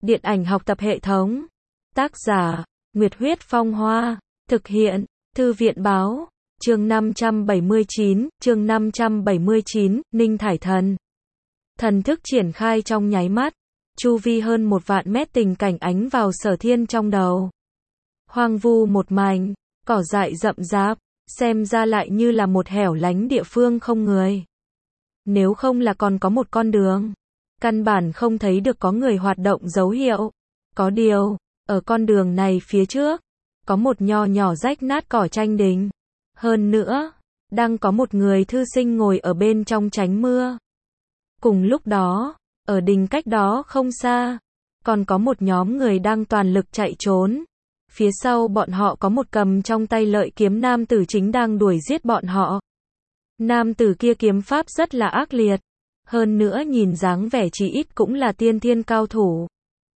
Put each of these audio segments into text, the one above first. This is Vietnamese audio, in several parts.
Điện ảnh học tập hệ thống. Tác giả, Nguyệt Huyết Phong Hoa. Thực hiện, Thư viện Báo. Chương 579, Ninh Thải Thần. Thần thức triển khai trong nháy mắt. Chu vi hơn 1 vạn mét tình cảnh ánh vào Sở Thiên trong đầu. Hoang vu một mảnh, cỏ dại rậm rạp, xem ra lại như là một hẻo lánh địa phương không người. Nếu không là còn có một con đường, căn bản không thấy được có người hoạt động dấu hiệu. Có điều, ở con đường này phía trước, có một nho nhỏ rách nát cỏ tranh đình. Hơn nữa, đang có một người thư sinh ngồi ở bên trong tránh mưa. Cùng lúc đó, ở đình cách đó không xa, còn có một nhóm người đang toàn lực chạy trốn. Phía sau bọn họ có một cầm trong tay lợi kiếm nam tử chính đang đuổi giết bọn họ. Nam tử kia kiếm pháp rất là ác liệt, hơn nữa nhìn dáng vẻ chí ít cũng là tiên thiên cao thủ.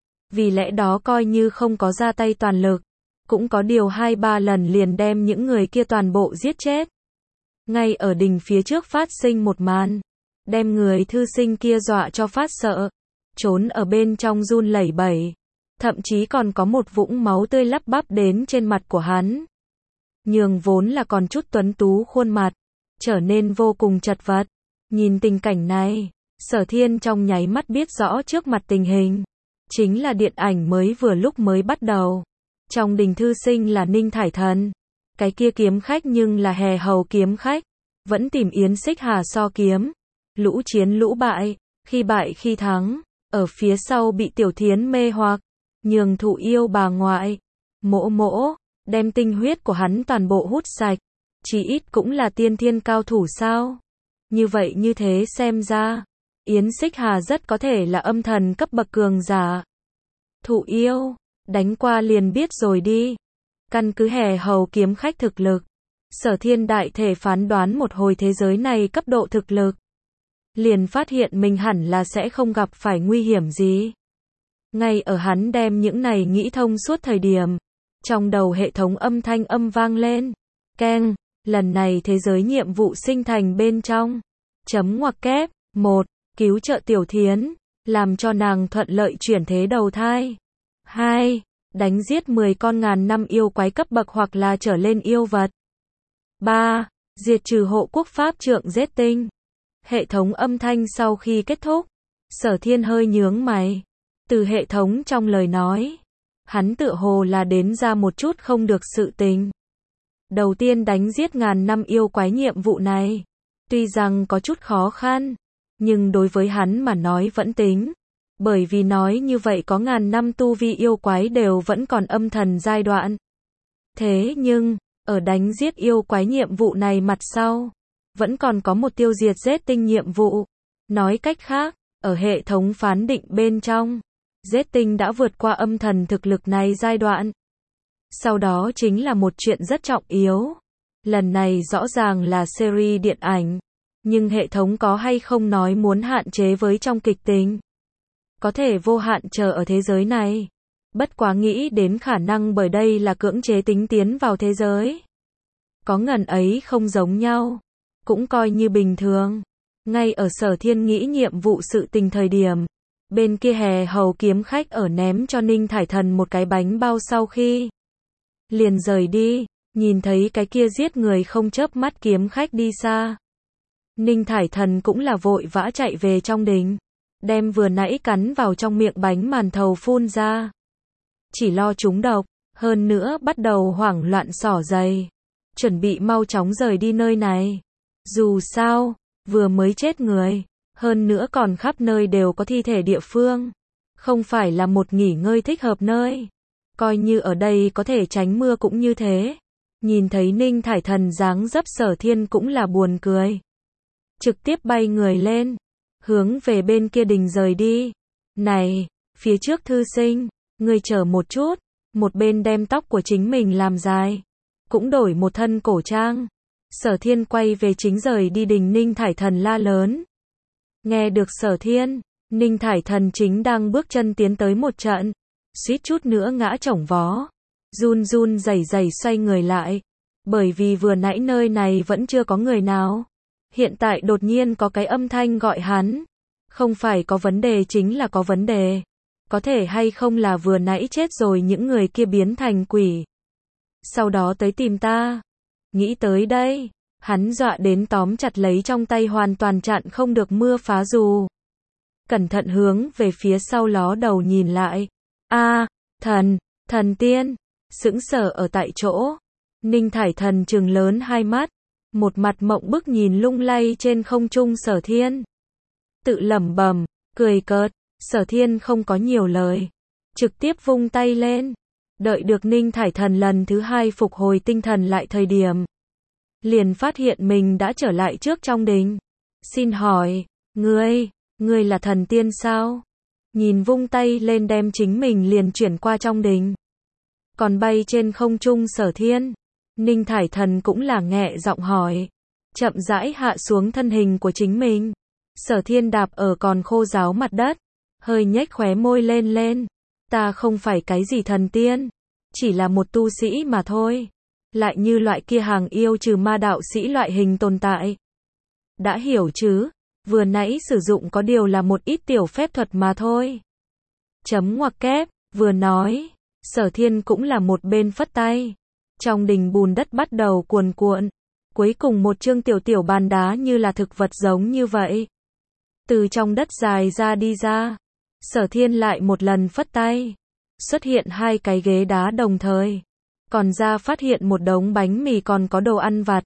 Vì lẽ đó coi như không có ra tay toàn lực, cũng có điều 2-3 lần liền đem những người kia toàn bộ giết chết. Ngay ở đình phía trước phát sinh một màn, đem người thư sinh kia dọa cho phát sợ, trốn ở bên trong run lẩy bẩy, thậm chí còn có một vũng máu tươi lắp bắp đến trên mặt của hắn. Nhường vốn là còn chút tuấn tú khuôn mặt, trở nên vô cùng chật vật. Nhìn tình cảnh này, Sở Thiên trong nháy mắt biết rõ trước mặt tình hình, chính là điện ảnh vừa lúc mới bắt đầu. Trong đình thư sinh là Ninh Thải Thần, cái kia kiếm khách nhưng là Hề Hầu kiếm khách, vẫn tìm Yến Xích Hà so kiếm, lũ chiến lũ bại, khi bại khi thắng, ở phía sau bị Tiểu Thiến mê hoặc, nhường thụ yêu bà ngoại, mỗ, đem tinh huyết của hắn toàn bộ hút sạch, chí ít cũng là tiên thiên cao thủ sao? Như vậy như thế xem ra, Yến Xích Hà rất có thể là âm thần cấp bậc cường giả. Thụ yêu, đánh qua liền biết rồi đi. Căn cứ Hề Hầu kiếm khách thực lực, Sở Thiên đại thể phán đoán một hồi thế giới này cấp độ thực lực, liền phát hiện mình hẳn là sẽ không gặp phải nguy hiểm gì. Ngay ở hắn đem những này nghĩ thông suốt thời điểm, trong đầu hệ thống âm thanh vang lên. Keng, lần này thế giới nhiệm vụ sinh thành bên trong. _, 1. Cứu trợ Tiểu Thiến, làm cho nàng thuận lợi chuyển thế đầu thai. 2. Đánh giết 10 con ngàn năm yêu quái cấp bậc hoặc là trở lên yêu vật. 3. Diệt trừ hộ quốc pháp trượng giết tinh. Hệ thống âm thanh sau khi kết thúc, Sở Thiên hơi nhướng mày. Từ hệ thống trong lời nói, hắn tựa hồ là đến ra một chút không được sự tình. Đầu tiên đánh giết ngàn năm yêu quái nhiệm vụ này, tuy rằng có chút khó khăn, nhưng đối với hắn mà nói vẫn tính. Bởi vì nói như vậy có ngàn năm tu vi yêu quái đều vẫn còn âm thần giai đoạn. Thế nhưng, ở đánh giết yêu quái nhiệm vụ này mặt sau, vẫn còn có một tiêu diệt giết tinh nhiệm vụ. Nói cách khác, ở hệ thống phán định bên trong, giết tinh đã vượt qua âm thần thực lực này giai đoạn. Sau đó chính là một chuyện rất trọng yếu. Lần này rõ ràng là series điện ảnh, nhưng hệ thống có hay không nói muốn hạn chế với trong kịch tính. Có thể vô hạn chờ ở thế giới này. Bất quá nghĩ đến khả năng bởi đây là cưỡng chế tính tiến vào thế giới. Có ngần ấy không giống nhau, cũng coi như bình thường. Ngay ở Sở Thiên nghĩ nhiệm vụ sự tình thời điểm, bên kia Hề Hầu kiếm khách ở ném cho Ninh Thải Thần một cái bánh bao sau khi liền rời đi, nhìn thấy cái kia giết người không chớp mắt kiếm khách đi xa. Ninh Thải Thần cũng là vội vã chạy về trong đình, đem vừa nãy cắn vào trong miệng bánh màn thầu phun ra. Chỉ lo trúng độc, hơn nữa bắt đầu hoảng loạn xỏ giày, chuẩn bị mau chóng rời đi nơi này. Dù sao, vừa mới chết người, hơn nữa còn khắp nơi đều có thi thể địa phương, không phải là một nghỉ ngơi thích hợp nơi. Coi như ở đây có thể tránh mưa cũng như thế. Nhìn thấy Ninh Thải Thần dáng dấp Sở Thiên cũng là buồn cười. Trực tiếp bay người lên, hướng về bên kia đình rời đi. Này, phía trước thư sinh, ngươi chờ một chút, một bên đem tóc của chính mình làm dài, cũng đổi một thân cổ trang. Sở Thiên quay về chính rời đi đình Ninh Thải Thần la lớn. Nghe được Sở Thiên, Ninh Thải Thần chính đang bước chân tiến tới một trận, suýt chút nữa ngã chổng vó, run rẩy xoay người lại, bởi vì vừa nãy nơi này vẫn chưa có người nào. Hiện tại đột nhiên có cái âm thanh gọi hắn, không phải có vấn đề chính là có vấn đề. có thể hay không là vừa nãy chết rồi những người kia biến thành quỷ. Sau đó tới tìm ta. Nghĩ tới đây, hắn dọa đến tóm chặt lấy trong tay hoàn toàn chặn không được mưa phá dù. Cẩn thận hướng về phía sau ló đầu nhìn lại. Thần tiên, sững sờ ở tại chỗ. Ninh Thải Thần trừng lớn hai mắt, một mặt mộng bức nhìn lung lay trên không trung Sở Thiên. Tự lẩm bẩm, cười cợt, Sở Thiên không có nhiều lời, trực tiếp vung tay lên. Đợi được Ninh Thải Thần lần thứ hai phục hồi tinh thần lại thời điểm, liền phát hiện mình đã trở lại trước trong đình. Xin hỏi, ngươi là thần tiên sao? Nhìn vung tay lên đem chính mình liền chuyển qua trong đình. Còn bay trên không trung Sở Thiên, Ninh Thải Thần cũng là nghẹ giọng hỏi. Chậm rãi hạ xuống thân hình của chính mình. Sở Thiên đạp ở còn khô ráo mặt đất, hơi nhếch khóe môi lên. Ta không phải cái gì thần tiên, chỉ là một tu sĩ mà thôi. Lại như loại kia hàng yêu trừ ma đạo sĩ loại hình tồn tại. Đã hiểu chứ, vừa nãy sử dụng có điều là một ít tiểu phép thuật mà thôi. Chấm ngoặc kép, vừa nói, Sở Thiên cũng là một bên phất tay. Trong đình bùn đất bắt đầu cuồn cuộn. Cuối cùng một chương tiểu bàn đá như là thực vật giống như vậy. Từ trong đất dài ra đi ra. Sở Thiên lại một lần phất tay. Xuất hiện hai cái ghế đá đồng thời. Còn ra phát hiện một đống bánh mì còn có đồ ăn vặt.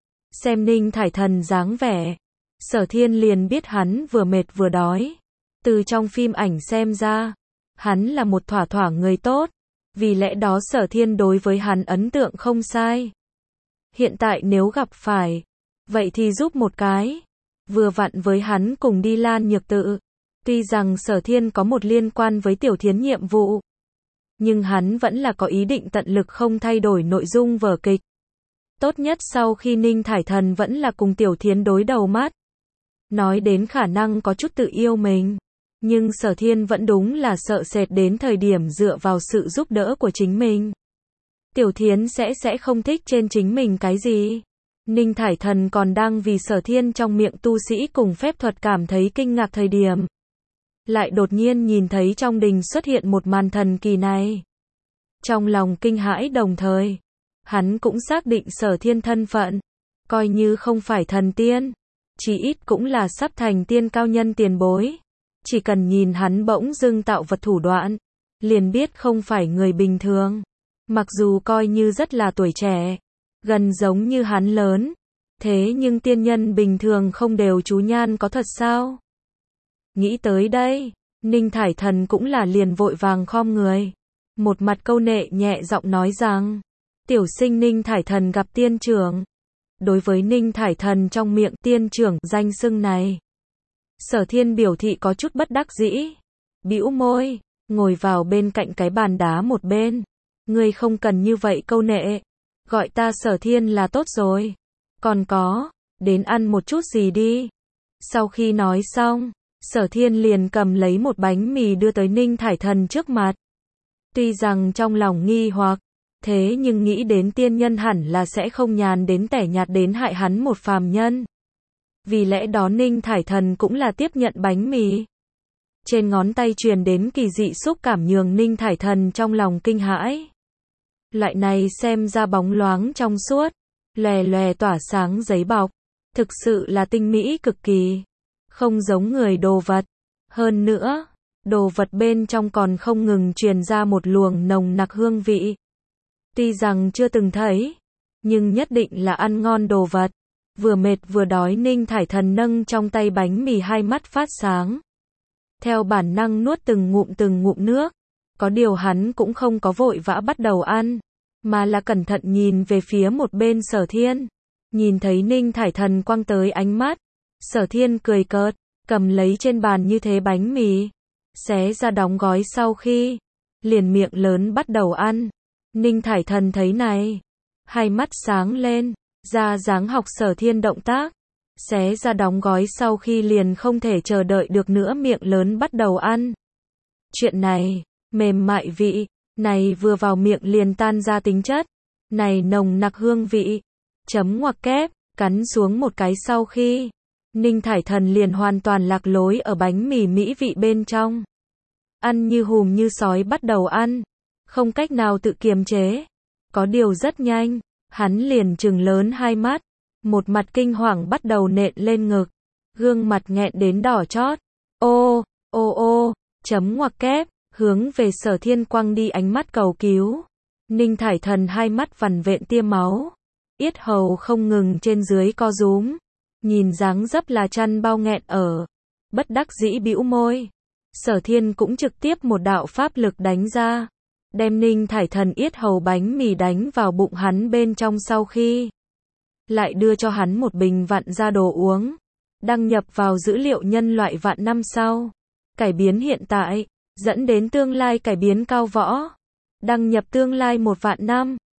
Xem Ninh Thải Thần dáng vẻ. Sở Thiên liền biết hắn vừa mệt vừa đói. Từ trong phim ảnh xem ra, hắn là một thỏa người tốt. Vì lẽ đó Sở Thiên đối với hắn ấn tượng không sai. Hiện tại nếu gặp phải, vậy thì giúp một cái. Vừa vặn với hắn cùng đi Lan Nhược Tự. Tuy rằng Sở Thiên có một liên quan với Tiểu Thiến nhiệm vụ, nhưng hắn vẫn là có ý định tận lực không thay đổi nội dung vở kịch. Tốt nhất sau khi Ninh Thải Thần vẫn là cùng Tiểu Thiến đối đầu mắt. Nói đến khả năng có chút tự yêu mình. Nhưng Sở Thiên vẫn đúng là sợ sệt đến thời điểm dựa vào sự giúp đỡ của chính mình. Tiểu Thiến sẽ không thích trên chính mình cái gì. Ninh Thải Thần còn đang vì Sở Thiên trong miệng tu sĩ cùng phép thuật cảm thấy kinh ngạc thời điểm. Lại đột nhiên nhìn thấy trong đình xuất hiện một màn thần kỳ này. Trong lòng kinh hãi đồng thời, hắn cũng xác định Sở Thiên thân phận. Coi như không phải thần tiên, chỉ ít cũng là sắp thành tiên cao nhân tiền bối. Chỉ cần nhìn hắn bỗng dưng tạo vật thủ đoạn, liền biết không phải người bình thường. Mặc dù coi như rất là tuổi trẻ, gần giống như hắn lớn, thế nhưng tiên nhân bình thường không đều chú nhan có thật sao? Nghĩ tới đây, Ninh Thải Thần cũng là liền vội vàng khom người. Một mặt câu nệ nhẹ giọng nói rằng, tiểu sinh Ninh Thải Thần gặp tiên trưởng. Đối với Ninh Thải Thần trong miệng tiên trưởng danh xưng này, Sở Thiên biểu thị có chút bất đắc dĩ. Bĩu môi, ngồi vào bên cạnh cái bàn đá một bên. Ngươi không cần như vậy câu nệ. Gọi ta Sở Thiên là tốt rồi. Còn có, đến ăn một chút gì đi. Sau khi nói xong, Sở Thiên liền cầm lấy một bánh mì đưa tới Ninh Thải Thần trước mặt. Tuy rằng trong lòng nghi hoặc, thế nhưng nghĩ đến tiên nhân hẳn là sẽ không nhàn đến tẻ nhạt đến hại hắn một phàm nhân. Vì lẽ đó Ninh Thải Thần cũng là tiếp nhận bánh mì. Trên ngón tay truyền đến kỳ dị xúc cảm nhường Ninh Thải Thần trong lòng kinh hãi. Loại này xem ra bóng loáng trong suốt, lòe tỏa sáng giấy bọc, thực sự là tinh mỹ cực kỳ, không giống người đồ vật. Hơn nữa, đồ vật bên trong còn không ngừng truyền ra một luồng nồng nặc hương vị. Tuy rằng chưa từng thấy, nhưng nhất định là ăn ngon đồ vật. Vừa mệt vừa đói Ninh Thải Thần nâng trong tay bánh mì hai mắt phát sáng. Theo bản năng nuốt từng ngụm nước. Có điều hắn cũng không có vội vã bắt đầu ăn, mà là cẩn thận nhìn về phía một bên Sở Thiên. Nhìn thấy Ninh Thải Thần quăng tới ánh mắt, Sở Thiên cười cợt, cầm lấy trên bàn như thế bánh mì, xé ra đóng gói sau khi, liền miệng lớn bắt đầu ăn. Ninh Thải Thần thấy này, hai mắt sáng lên, ra dáng học Sở Thiên động tác, xé ra đóng gói sau khi liền không thể chờ đợi được nữa miệng lớn bắt đầu ăn. Chuyện này, mềm mại vị, này vừa vào miệng liền tan ra tính chất, này nồng nặc hương vị, chấm ngoặc kép, cắn xuống một cái sau khi, Ninh Thải Thần liền hoàn toàn lạc lối ở bánh mì mỹ vị bên trong. ăn như hùm như sói bắt đầu ăn, không cách nào tự kiềm chế. Có điều rất nhanh, hắn liền trừng lớn hai mắt, một mặt kinh hoàng bắt đầu nện lên ngực, gương mặt nghẹn đến đỏ chót. Ô, ô ô, chấm ngoặc kép, hướng về Sở Thiên quăng đi ánh mắt cầu cứu. Ninh Thải Thần hai mắt vằn vện tia máu, yết hầu không ngừng trên dưới co rúm, nhìn dáng dấp là chăn bao nghẹn ở, bất đắc dĩ bĩu môi. Sở Thiên cũng trực tiếp một đạo pháp lực đánh ra, đem Ninh Thải Thần yết hầu bánh mì đánh vào bụng hắn bên trong, sau khi lại đưa cho hắn một bình vạn gia đồ uống, đăng nhập vào dữ liệu nhân loại vạn năm sau, cải biến hiện tại, dẫn đến tương lai cải biến cao võ, đăng nhập tương lai 1 vạn năm.